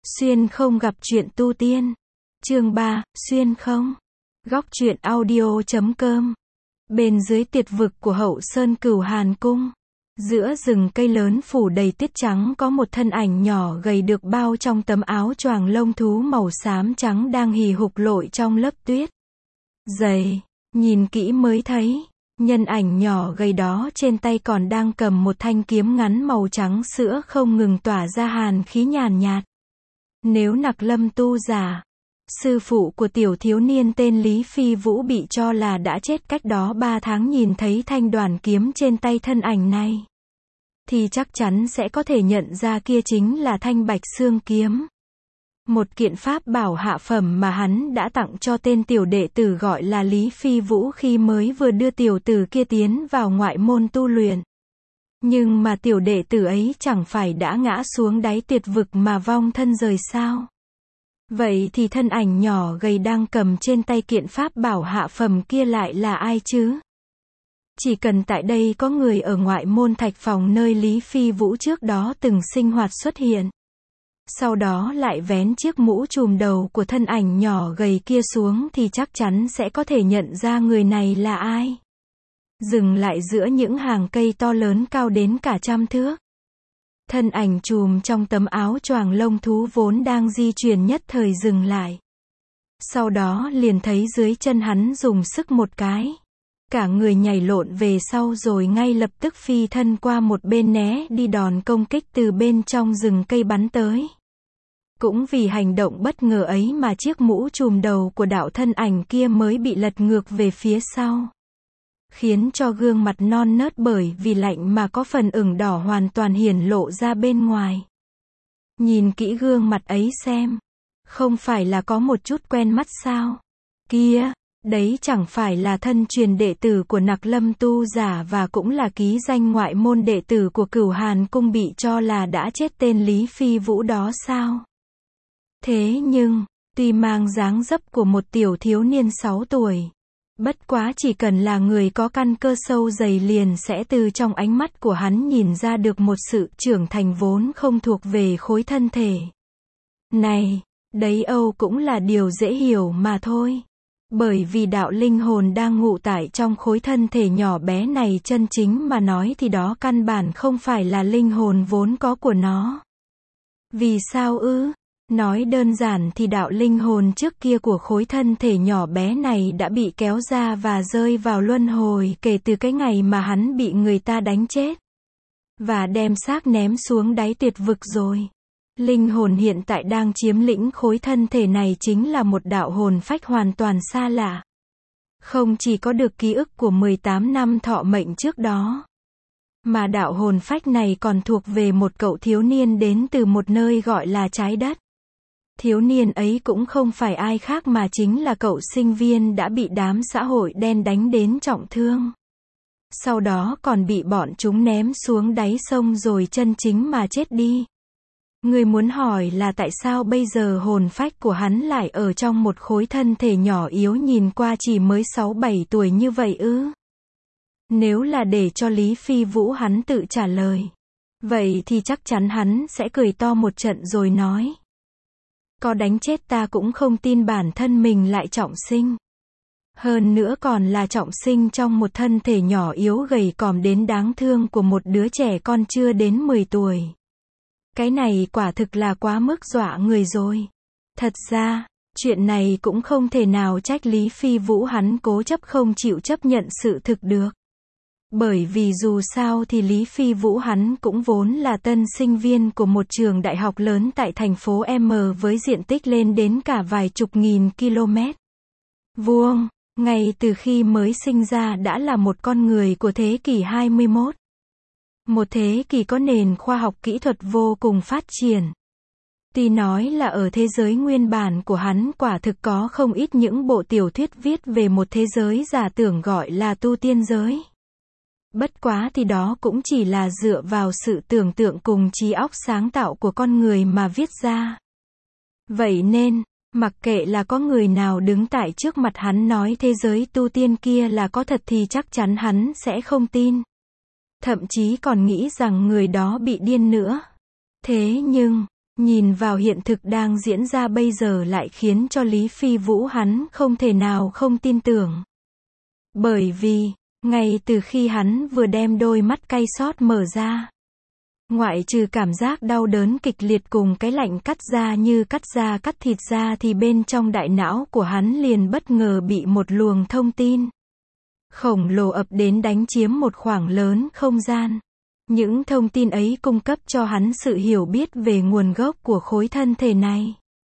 Xuyên không gặp chuyện tu tiên. Chương 3, Xuyên không. Góc truyện audio.com. Bên dưới tuyệt vực của Hậu Sơn Cửu Hàn Cung, giữa rừng cây lớn phủ đầy tuyết trắng có một thân ảnh nhỏ gầy được bao trong tấm áo choàng lông thú màu xám trắng đang hì hục lội trong lớp tuyết dày. Nhìn kỹ mới thấy, nhân ảnh nhỏ gầy đó trên tay còn đang cầm một thanh kiếm ngắn màu trắng sữa không ngừng tỏa ra hàn khí nhàn nhạt. Nếu Nặc Lâm tu giả, sư phụ của tiểu thiếu niên tên Lý Phi Vũ bị cho là đã chết cách đó 3 tháng, nhìn thấy thanh đoàn kiếm trên tay thân ảnh này, thì chắc chắn sẽ có thể nhận ra kia chính là thanh Bạch Xương kiếm. Một kiện pháp bảo hạ phẩm mà hắn đã tặng cho tên tiểu đệ tử gọi là Lý Phi Vũ khi mới vừa đưa tiểu tử kia tiến vào ngoại môn tu luyện. Nhưng mà tiểu đệ tử ấy chẳng phải đã ngã xuống đáy tuyệt vực mà vong thân rời sao? Vậy thì thân ảnh nhỏ gầy đang cầm trên tay kiện pháp bảo hạ phẩm kia lại là ai chứ? Chỉ cần tại đây có người ở ngoại môn thạch phòng nơi Lý Phi Vũ trước đó từng sinh hoạt xuất hiện, sau đó lại vén chiếc mũ trùm đầu của thân ảnh nhỏ gầy kia xuống thì chắc chắn sẽ có thể nhận ra người này là ai. Dừng lại giữa những hàng cây to lớn cao đến cả 100 thước. Thân ảnh trùm trong tấm áo choàng lông thú vốn đang di chuyển nhất thời dừng lại. Sau đó liền thấy dưới chân hắn dùng sức một cái, cả người nhảy lộn về sau rồi ngay lập tức phi thân qua một bên né đi đòn công kích từ bên trong rừng cây bắn tới. Cũng vì hành động bất ngờ ấy mà chiếc mũ trùm đầu của đạo thân ảnh kia mới bị lật ngược về phía sau, khiến cho gương mặt non nớt bởi vì lạnh mà có phần ửng đỏ hoàn toàn hiển lộ ra bên ngoài. Nhìn kỹ gương mặt ấy xem, không phải là có một chút quen mắt sao? Kia, đấy chẳng phải là thân truyền đệ tử của Nặc Lâm tu giả và cũng là ký danh ngoại môn đệ tử của Cửu Hàn Cung bị cho là đã chết tên Lý Phi Vũ đó sao? Thế nhưng, tuy mang dáng dấp của một tiểu thiếu niên 6 tuổi, bất quá chỉ cần là người có căn cơ sâu dày liền sẽ từ trong ánh mắt của hắn nhìn ra được một sự trưởng thành vốn không thuộc về khối thân thể này. Đấy Âu cũng là điều dễ hiểu mà thôi. Bởi vì đạo linh hồn đang ngụ tại trong khối thân thể nhỏ bé này chân chính mà nói thì đó căn bản không phải là linh hồn vốn có của nó. Vì sao ư? Nói đơn giản thì đạo linh hồn trước kia của khối thân thể nhỏ bé này đã bị kéo ra và rơi vào luân hồi kể từ cái ngày mà hắn bị người ta đánh chết và đem xác ném xuống đáy tuyệt vực rồi. Linh hồn hiện tại đang chiếm lĩnh khối thân thể này chính là một đạo hồn phách hoàn toàn xa lạ. Không chỉ có được ký ức của 18 năm thọ mệnh trước đó, mà đạo hồn phách này còn thuộc về một cậu thiếu niên đến từ một nơi gọi là trái đất. Thiếu niên ấy cũng không phải ai khác mà chính là cậu sinh viên đã bị đám xã hội đen đánh đến trọng thương. Sau đó còn bị bọn chúng ném xuống đáy sông rồi chân chính mà chết đi. Người muốn hỏi là tại sao bây giờ hồn phách của hắn lại ở trong một khối thân thể nhỏ yếu nhìn qua chỉ mới 6-7 tuổi như vậy ư? Nếu là để cho Lý Phi Vũ hắn tự trả lời, vậy thì chắc chắn hắn sẽ cười to một trận rồi nói: có đánh chết ta cũng không tin bản thân mình lại trọng sinh. Hơn nữa còn là trọng sinh trong một thân thể nhỏ yếu gầy còm đến đáng thương của một đứa trẻ con chưa đến 10 tuổi. Cái này quả thực là quá mức dọa người rồi. Thật ra, chuyện này cũng không thể nào trách Lý Phi Vũ hắn cố chấp không chịu chấp nhận sự thực được. Bởi vì dù sao thì Lý Phi Vũ hắn cũng vốn là tân sinh viên của một trường đại học lớn tại thành phố M với diện tích lên đến cả vài chục nghìn km vuông. Ngay từ khi mới sinh ra đã là một con người của thế kỷ 21. Một thế kỷ có nền khoa học kỹ thuật vô cùng phát triển. Tuy nói là ở thế giới nguyên bản của hắn quả thực có không ít những bộ tiểu thuyết viết về một thế giới giả tưởng gọi là tu tiên giới. Bất quá thì đó cũng chỉ là dựa vào sự tưởng tượng cùng trí óc sáng tạo của con người mà viết ra. Vậy nên, mặc kệ là có người nào đứng tại trước mặt hắn nói thế giới tu tiên kia là có thật thì chắc chắn hắn sẽ không tin. Thậm chí còn nghĩ rằng người đó bị điên nữa. Thế nhưng, Nhìn vào hiện thực đang diễn ra bây giờ lại khiến cho Lý Phi Vũ hắn không thể nào không tin tưởng. Bởi vì, ngay từ khi hắn vừa đem đôi mắt cay xót mở ra, ngoại trừ cảm giác đau đớn kịch liệt cùng cái lạnh cắt da như cắt da cắt thịt ra thì bên trong đại não của hắn liền bất ngờ bị một luồng thông tin khổng lồ ập đến đánh chiếm một khoảng lớn không gian. Những thông tin ấy cung cấp cho hắn sự hiểu biết về nguồn gốc của khối thân thể này.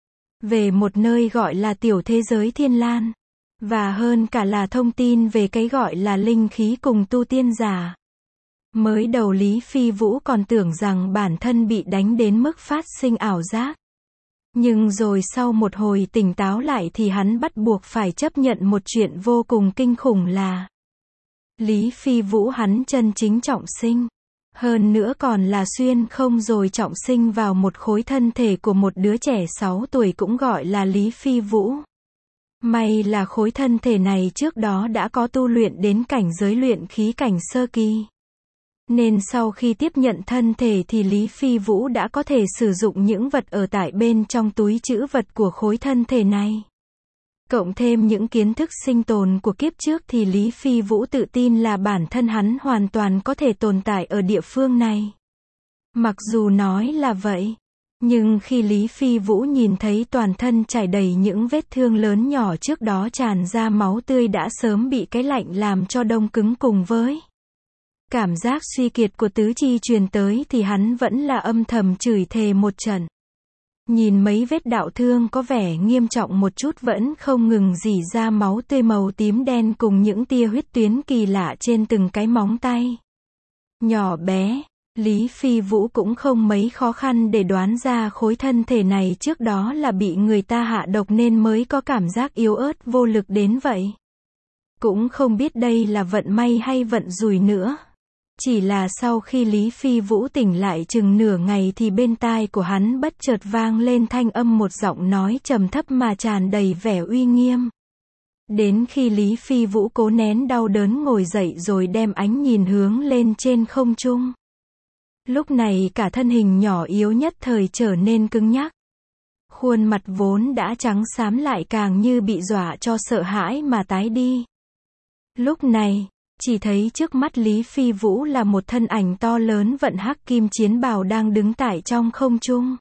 Về một nơi gọi là tiểu thế giới Thiên Lan. Và hơn cả là thông tin về cái gọi là linh khí cùng tu tiên giả. Mới đầu Lý Phi Vũ còn tưởng rằng bản thân bị đánh đến mức phát sinh ảo giác. Nhưng rồi sau một hồi tỉnh táo lại thì hắn bắt buộc phải chấp nhận một chuyện vô cùng kinh khủng là Lý Phi Vũ hắn chân chính trọng sinh. Hơn nữa còn là xuyên không rồi trọng sinh vào một khối thân thể của một đứa trẻ 6 tuổi cũng gọi là Lý Phi Vũ. May là khối thân thể này trước đó đã có tu luyện đến cảnh giới luyện khí cảnh sơ kỳ. Nên sau khi tiếp nhận thân thể thì Lý Phi Vũ đã có thể sử dụng những vật ở tại bên trong túi trữ vật của khối thân thể này. Cộng thêm những kiến thức sinh tồn của kiếp trước thì Lý Phi Vũ tự tin là bản thân hắn hoàn toàn có thể tồn tại ở địa phương này. Mặc dù nói là vậy, nhưng khi Lý Phi Vũ nhìn thấy toàn thân trải đầy những vết thương lớn nhỏ trước đó tràn ra máu tươi đã sớm bị cái lạnh làm cho đông cứng cùng với cảm giác suy kiệt của tứ chi truyền tới thì hắn vẫn là âm thầm chửi thề một trận. Nhìn mấy vết đạo thương có vẻ nghiêm trọng một chút vẫn không ngừng rỉ ra máu tươi màu tím đen cùng những tia huyết tuyến kỳ lạ trên từng cái móng tay nhỏ bé. Lý Phi Vũ cũng không mấy khó khăn để đoán ra khối thân thể này trước đó là bị người ta hạ độc nên mới có cảm giác yếu ớt vô lực đến vậy. Cũng không biết đây là vận may hay vận rủi nữa. Chỉ là sau khi Lý Phi Vũ tỉnh lại chừng nửa ngày thì bên tai của hắn bất chợt vang lên thanh âm một giọng nói trầm thấp mà tràn đầy vẻ uy nghiêm. Đến khi Lý Phi Vũ cố nén đau đớn ngồi dậy rồi đem ánh nhìn hướng lên trên không trung. Lúc này cả thân hình nhỏ yếu nhất thời trở nên cứng nhắc. Khuôn mặt vốn đã trắng xám lại càng như bị dọa cho sợ hãi mà tái đi. Lúc này, chỉ thấy trước mắt Lý Phi Vũ là một thân ảnh to lớn vận hắc kim chiến bào đang đứng tại trong không trung.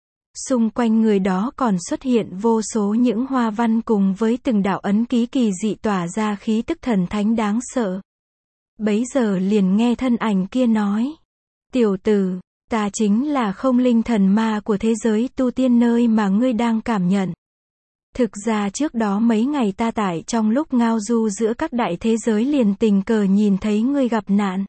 Xung quanh người đó còn xuất hiện vô số những hoa văn cùng với từng đạo ấn ký kỳ dị tỏa ra khí tức thần thánh đáng sợ. Bấy giờ liền nghe thân ảnh kia nói: "Tiểu tử, ta chính là không linh thần ma của thế giới tu tiên nơi mà ngươi đang cảm nhận. Thực ra trước đó mấy ngày ta tại trong lúc ngao du giữa các đại thế giới liền tình cờ nhìn thấy ngươi gặp nạn.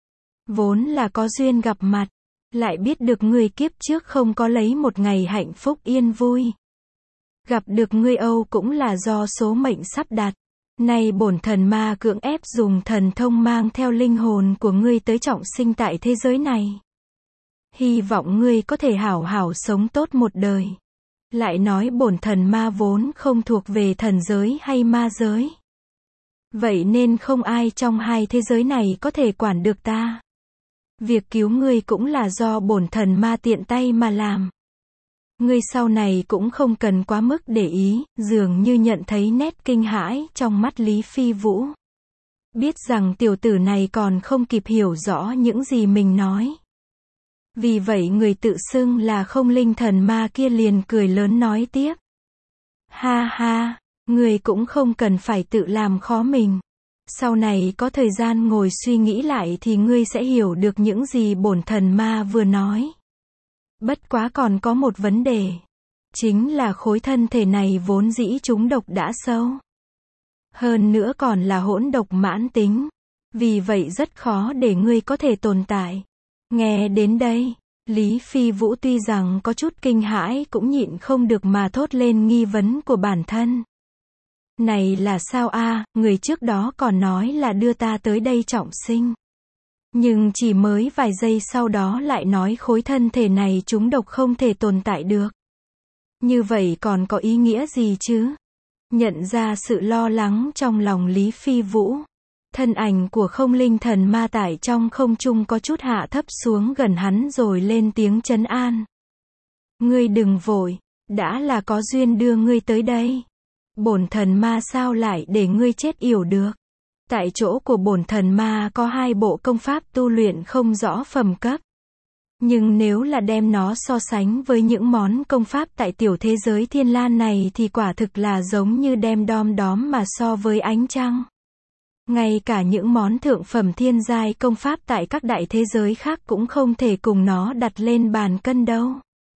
Vốn là có duyên gặp mặt, lại biết được ngươi kiếp trước không có lấy một ngày hạnh phúc yên vui. Gặp được ngươi Âu cũng là do số mệnh sắp đặt. Nay bổn thần ma cưỡng ép dùng thần thông mang theo linh hồn của ngươi tới trọng sinh tại thế giới này. Hy vọng ngươi có thể hảo hảo sống tốt một đời." Lại nói bổn thần ma vốn không thuộc về thần giới hay ma giới. Vậy nên không ai trong hai thế giới này có thể quản được ta. Việc cứu ngươi cũng là do bổn thần ma tiện tay mà làm. Ngươi sau này cũng không cần quá mức để ý, dường như nhận thấy nét kinh hãi trong mắt Lý Phi Vũ. Biết rằng tiểu tử này còn không kịp hiểu rõ những gì mình nói. Vì vậy người tự xưng là không linh thần ma kia liền cười lớn nói tiếp: "Ha ha, người cũng không cần phải tự làm khó mình. Sau này có thời gian ngồi suy nghĩ lại thì ngươi sẽ hiểu được những gì bổn thần ma vừa nói. Bất quá còn có một vấn đề. Chính là khối thân thể này vốn dĩ trúng độc đã sâu. Hơn nữa còn là hỗn độc mãn tính. Vì vậy rất khó để ngươi có thể tồn tại." Nghe đến đây, Lý Phi Vũ tuy rằng có chút kinh hãi cũng nhịn không được mà thốt lên nghi vấn của bản thân. "Này là sao a, người trước đó còn nói là đưa ta tới đây trọng sinh. Nhưng chỉ mới vài giây sau đó lại nói khối thân thể này trúng độc không thể tồn tại được. Như vậy còn có ý nghĩa gì chứ?" Nhận ra sự lo lắng trong lòng Lý Phi Vũ, thân ảnh của không linh thần ma tại trong không trung có chút hạ thấp xuống gần hắn rồi lên tiếng trấn an. Ngươi đừng vội, đã là có duyên đưa ngươi tới đây. Bổn thần ma sao lại để ngươi chết yểu được. Tại chỗ của bổn thần ma có 2 bộ công pháp tu luyện không rõ phẩm cấp. Nhưng nếu là đem nó so sánh với những món công pháp tại tiểu thế giới Thiên Lan này thì quả thực là giống như đem đom đóm mà so với ánh trăng. Ngay cả những món thượng phẩm thiên giai công pháp tại các đại thế giới khác cũng không thể cùng nó đặt lên bàn cân đâu.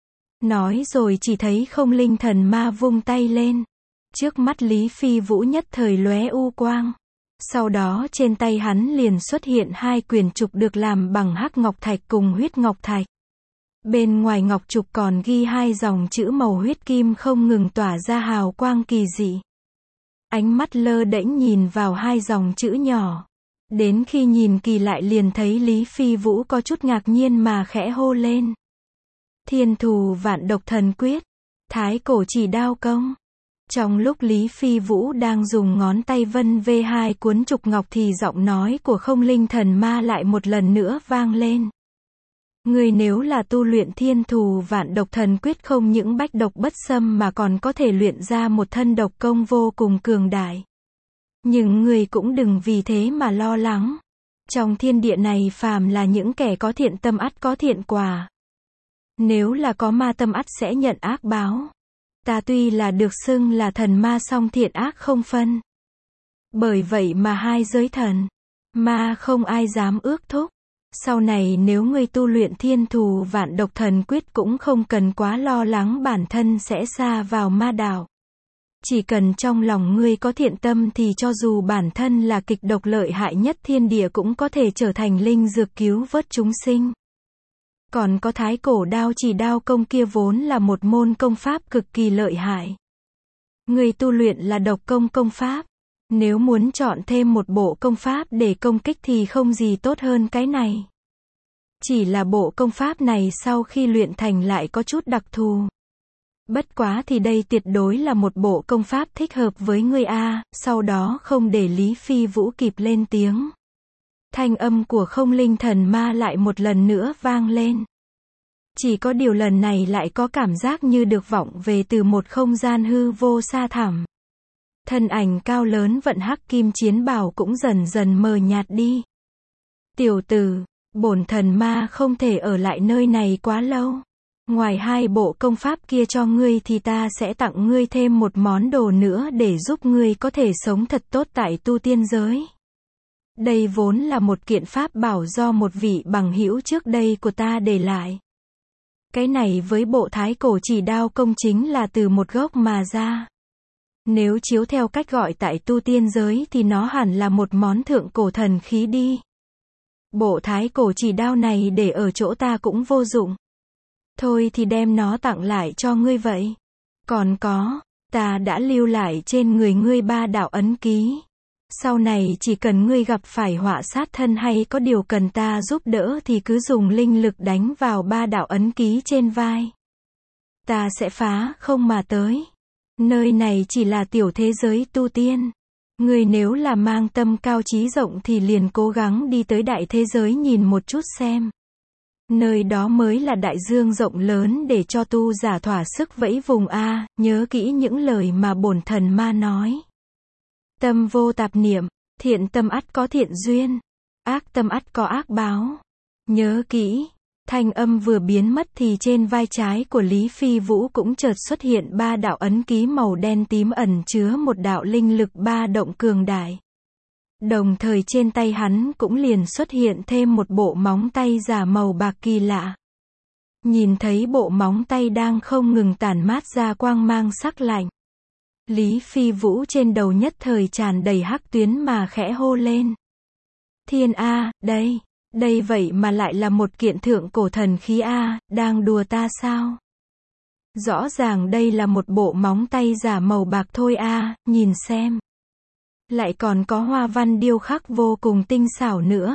Nói rồi chỉ thấy Không Linh Thần Ma vung tay lên. Trước mắt Lý Phi Vũ nhất thời lóe u quang. Sau đó trên tay hắn liền xuất hiện 2 quyển trục được làm bằng hắc ngọc thạch cùng huyết ngọc thạch. Bên ngoài ngọc trục còn ghi 2 dòng chữ màu huyết kim không ngừng tỏa ra hào quang kỳ dị. Ánh mắt lơ đễnh nhìn vào 2 dòng chữ nhỏ. Đến khi nhìn kỳ lại liền thấy Lý Phi Vũ có chút ngạc nhiên mà khẽ hô lên. Thiên Thù Vạn Độc Thần Quyết, Thái Cổ Chỉ Đao Công. Trong lúc Lý Phi Vũ đang dùng ngón tay vân vê 2 cuốn trục ngọc thì giọng nói của Không Linh Thần Ma lại một lần nữa vang lên. Ngươi nếu là tu luyện Thiên Thù Vạn Độc Thần Quyết không những bách độc bất xâm mà còn có thể luyện ra một thân độc công vô cùng cường đại. Nhưng ngươi cũng đừng vì thế mà lo lắng. Trong thiên địa này phàm là những kẻ có thiện tâm ắt có thiện quả. Nếu là có ma tâm ắt sẽ nhận ác báo. Ta tuy là được xưng là thần ma song thiện ác không phân. Bởi vậy mà 2 giới thần, ma không ai dám ước thúc. Sau này nếu ngươi tu luyện Thiên Thù Vạn Độc Thần Quyết cũng không cần quá lo lắng bản thân sẽ sa vào ma đạo. Chỉ cần trong lòng ngươi có thiện tâm thì cho dù bản thân là kịch độc lợi hại nhất thiên địa cũng có thể trở thành linh dược cứu vớt chúng sinh. Còn có Thái Cổ Đao Chỉ Đao Công kia vốn là một môn công pháp cực kỳ lợi hại. Người tu luyện là độc công pháp. Nếu muốn chọn thêm một bộ công pháp để công kích thì không gì tốt hơn cái này. Chỉ là bộ công pháp này sau khi luyện thành lại có chút đặc thù. Bất quá thì đây tuyệt đối là một bộ công pháp thích hợp với ngươi a. Sau đó không để Lý Phi Vũ kịp lên tiếng. Thanh âm của Không Linh Thần Ma lại một lần nữa vang lên. Chỉ có điều lần này lại có cảm giác như được vọng về từ một không gian hư vô xa thẳm. Thân ảnh cao lớn vận hắc kim chiến bào cũng dần dần mờ nhạt đi. Tiểu tử, bổn thần ma không thể ở lại nơi này quá lâu. Ngoài 2 bộ công pháp kia cho ngươi thì ta sẽ tặng ngươi thêm một món đồ nữa để giúp ngươi có thể sống thật tốt tại tu tiên giới. Đây vốn là một kiện pháp bảo do một vị bằng hữu trước đây của ta để lại. Cái này với bộ Thái Cổ Chỉ Đao Công chính là từ một gốc mà ra. Nếu chiếu theo cách gọi tại tu tiên giới thì nó hẳn là một món thượng cổ thần khí đi. Bộ Thái Cổ Chỉ Đao này để ở chỗ ta cũng vô dụng. Thôi thì đem nó tặng lại cho ngươi vậy. Còn có, ta đã lưu lại trên người ngươi 3 đạo ấn ký. Sau này chỉ cần ngươi gặp phải họa sát thân hay có điều cần ta giúp đỡ thì cứ dùng linh lực đánh vào 3 đạo ấn ký trên vai. Ta sẽ phá không mà tới. Nơi này chỉ là tiểu thế giới tu tiên. Ngươi nếu là mang tâm cao trí rộng thì liền cố gắng đi tới đại thế giới nhìn một chút xem. Nơi đó mới là đại dương rộng lớn để cho tu giả thỏa sức vẫy vùng a. Nhớ kỹ những lời mà bổn thần ma nói. Tâm vô tạp niệm, thiện tâm ắt có thiện duyên, ác tâm ắt có ác báo. Nhớ kỹ. Thanh âm vừa biến mất thì trên vai trái của Lý Phi Vũ cũng chợt xuất hiện 3 đạo ấn ký màu đen tím ẩn chứa một đạo linh lực ba động cường đại. Đồng thời trên tay hắn cũng liền xuất hiện thêm một bộ móng tay giả màu bạc kỳ lạ. Nhìn thấy bộ móng tay đang không ngừng tản mát ra quang mang sắc lạnh. Lý Phi Vũ trên đầu nhất thời tràn đầy hắc tuyến mà khẽ hô lên. Thiên A, đây vậy mà lại là một kiện thượng cổ thần khí A, đang đùa ta sao? Rõ ràng đây là một bộ móng tay giả màu bạc thôi A, nhìn xem. Lại còn có hoa văn điêu khắc vô cùng tinh xảo nữa.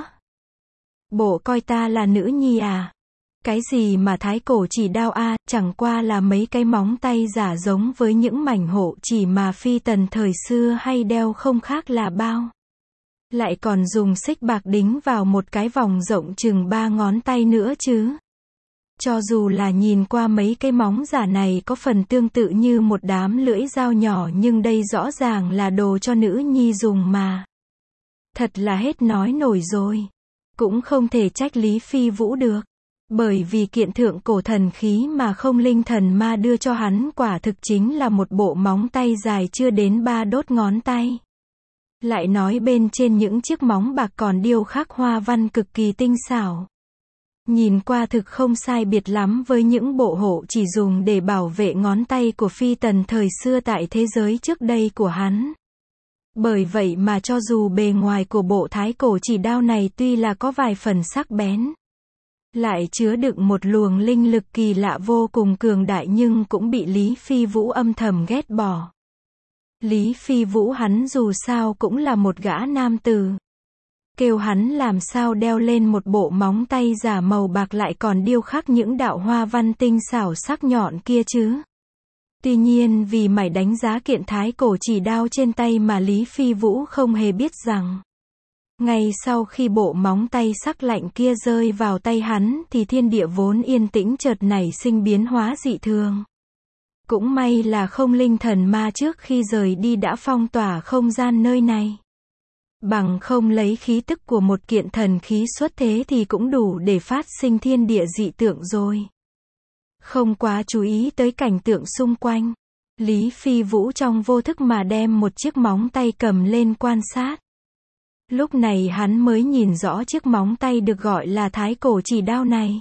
Bộ coi ta là nữ nhi à? Cái gì mà thái cổ chỉ đao A, chẳng qua là mấy cái móng tay giả giống với những mảnh hộ chỉ mà phi tần thời xưa hay đeo không khác là bao. Lại còn dùng xích bạc đính vào một cái vòng rộng chừng 3 ngón tay nữa chứ. Cho dù là nhìn qua mấy cái móng giả này có phần tương tự như một đám lưỡi dao nhỏ nhưng đây rõ ràng là đồ cho nữ nhi dùng mà. Thật là hết nói nổi rồi. Cũng không thể trách Lý Phi Vũ được. Bởi vì kiện thượng cổ thần khí mà Không Linh Thần Ma đưa cho hắn quả thực chính là một bộ móng tay dài chưa đến 3 đốt ngón tay. Lại nói bên trên những chiếc móng bạc còn điêu khắc hoa văn cực kỳ tinh xảo. Nhìn qua thực không sai biệt lắm với những bộ hộ chỉ dùng để bảo vệ ngón tay của phi tần thời xưa tại thế giới trước đây của hắn. Bởi vậy mà cho dù bề ngoài của bộ thái cổ chỉ đao này tuy là có vài phần sắc bén, lại chứa đựng một luồng linh lực kỳ lạ vô cùng cường đại nhưng cũng bị Lý Phi Vũ âm thầm ghét bỏ. Lý Phi Vũ hắn dù sao cũng là một gã nam tử. Kêu hắn làm sao đeo lên một bộ móng tay giả màu bạc lại còn điêu khắc những đạo hoa văn tinh xảo sắc nhọn kia chứ. Tuy nhiên vì mải đánh giá kiện thái cổ chỉ đao trên tay mà Lý Phi Vũ không hề biết rằng, ngay sau khi bộ móng tay sắc lạnh kia rơi vào tay hắn thì thiên địa vốn yên tĩnh chợt nảy sinh biến hóa dị thường. Cũng may là Không Linh Thần Ma trước khi rời đi đã phong tỏa không gian nơi này. Bằng không lấy khí tức của một kiện thần khí xuất thế thì cũng đủ để phát sinh thiên địa dị tượng rồi. Không quá chú ý tới cảnh tượng xung quanh, Lý Phi Vũ trong vô thức mà đem một chiếc móng tay cầm lên quan sát. Lúc này hắn mới nhìn rõ chiếc móng tay được gọi là thái cổ chỉ đao này.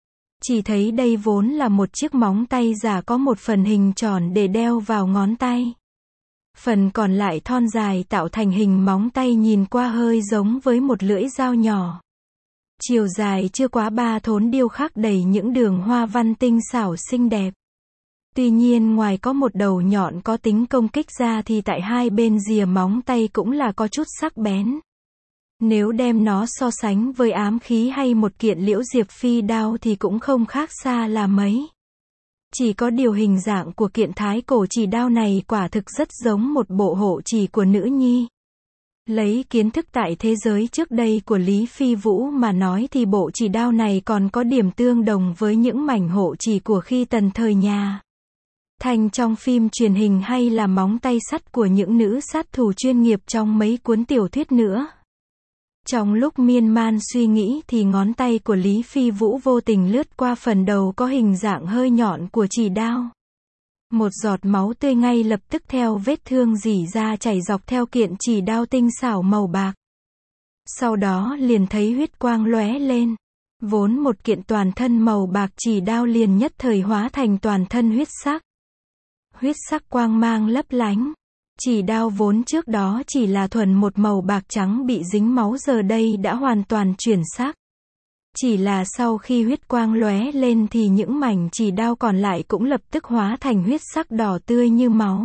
Chỉ thấy đây vốn là một chiếc móng tay giả có một phần hình tròn để đeo vào ngón tay. Phần còn lại thon dài tạo thành hình móng tay nhìn qua hơi giống với một lưỡi dao nhỏ. Chiều dài chưa quá 3 thốn điêu khắc đầy những đường hoa văn tinh xảo xinh đẹp. Tuy nhiên ngoài có một đầu nhọn có tính công kích ra thì tại hai bên rìa móng tay cũng là có chút sắc bén. Nếu đem nó so sánh với ám khí hay một kiện liễu diệp phi đao thì cũng không khác xa là mấy. Chỉ có điều hình dạng của kiện thái cổ chỉ đao này quả thực rất giống một bộ hộ chỉ của nữ nhi. Lấy kiến thức tại thế giới trước đây của Lý Phi Vũ mà nói thì bộ chỉ đao này còn có điểm tương đồng với những mảnh hộ chỉ của khi tần thời nhà Thanh trong phim truyền hình hay là móng tay sắt của những nữ sát thủ chuyên nghiệp trong mấy cuốn tiểu thuyết nữa. Trong lúc miên man suy nghĩ thì ngón tay của Lý Phi Vũ vô tình lướt qua phần đầu có hình dạng hơi nhọn của chỉ đao. Một giọt máu tươi ngay lập tức theo vết thương rỉ ra chảy dọc theo kiện chỉ đao tinh xảo màu bạc. Sau đó liền thấy huyết quang lóe lên. Vốn một kiện toàn thân màu bạc chỉ đao liền nhất thời hóa thành toàn thân huyết sắc. Huyết sắc quang mang lấp lánh. Chỉ đao vốn trước đó chỉ là thuần một màu bạc trắng bị dính máu giờ đây đã hoàn toàn chuyển sắc. Chỉ là sau khi huyết quang lóe lên thì những mảnh chỉ đao còn lại cũng lập tức hóa thành huyết sắc đỏ tươi như máu.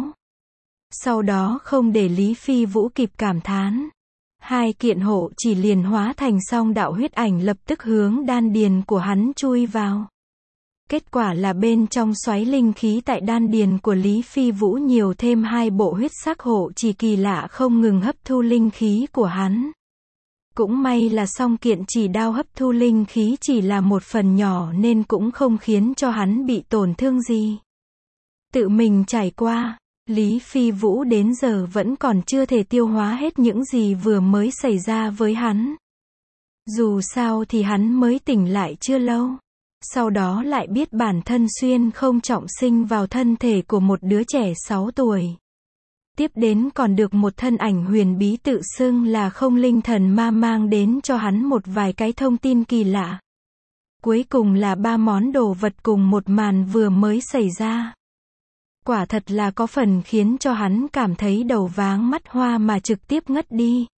Sau đó không để Lý Phi Vũ kịp cảm thán, hai kiện hộ chỉ liền hóa thành song đạo huyết ảnh lập tức hướng đan điền của hắn chui vào. Kết quả là bên trong xoáy linh khí tại đan điền của Lý Phi Vũ nhiều thêm hai bộ huyết sắc hộ chỉ kỳ lạ không ngừng hấp thu linh khí của hắn. Cũng may là song kiện chỉ đao hấp thu linh khí chỉ là một phần nhỏ nên cũng không khiến cho hắn bị tổn thương gì. Tự mình trải qua, Lý Phi Vũ đến giờ vẫn còn chưa thể tiêu hóa hết những gì vừa mới xảy ra với hắn. Dù sao thì hắn mới tỉnh lại chưa lâu. Sau đó lại biết bản thân xuyên không trọng sinh vào thân thể của một đứa trẻ 6 tuổi. Tiếp đến còn được một thân ảnh huyền bí tự xưng là Không Linh Thần Ma mang đến cho hắn một vài cái thông tin kỳ lạ. Cuối cùng là 3 món đồ vật cùng một màn vừa mới xảy ra. Quả thật là có phần khiến cho hắn cảm thấy đầu váng mắt hoa mà trực tiếp ngất đi.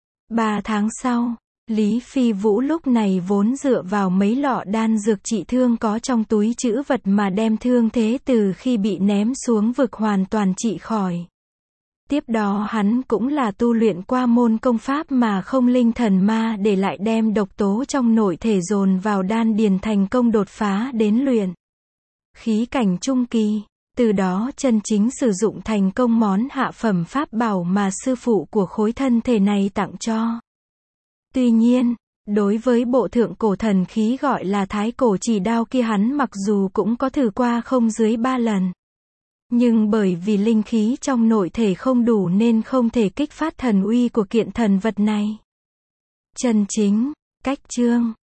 3 tháng sau, Lý Phi Vũ lúc này vốn dựa vào mấy lọ đan dược trị thương có trong túi trữ vật mà đem thương thế từ khi bị ném xuống vực hoàn toàn trị khỏi. Tiếp đó hắn cũng là tu luyện qua môn công pháp mà Không Linh Thần Ma để lại đem độc tố trong nội thể dồn vào đan điền thành công đột phá đến luyện khí cảnh trung kỳ. Từ đó chân chính sử dụng thành công món hạ phẩm pháp bảo mà sư phụ của khối thân thể này tặng cho. Tuy nhiên, Đối với bộ thượng cổ thần khí gọi là thái cổ chỉ đao kia hắn mặc dù cũng có thử qua không dưới 3 lần. Nhưng bởi vì linh khí trong nội thể không đủ nên không thể kích phát thần uy của kiện thần vật này. Chân chính, cách chương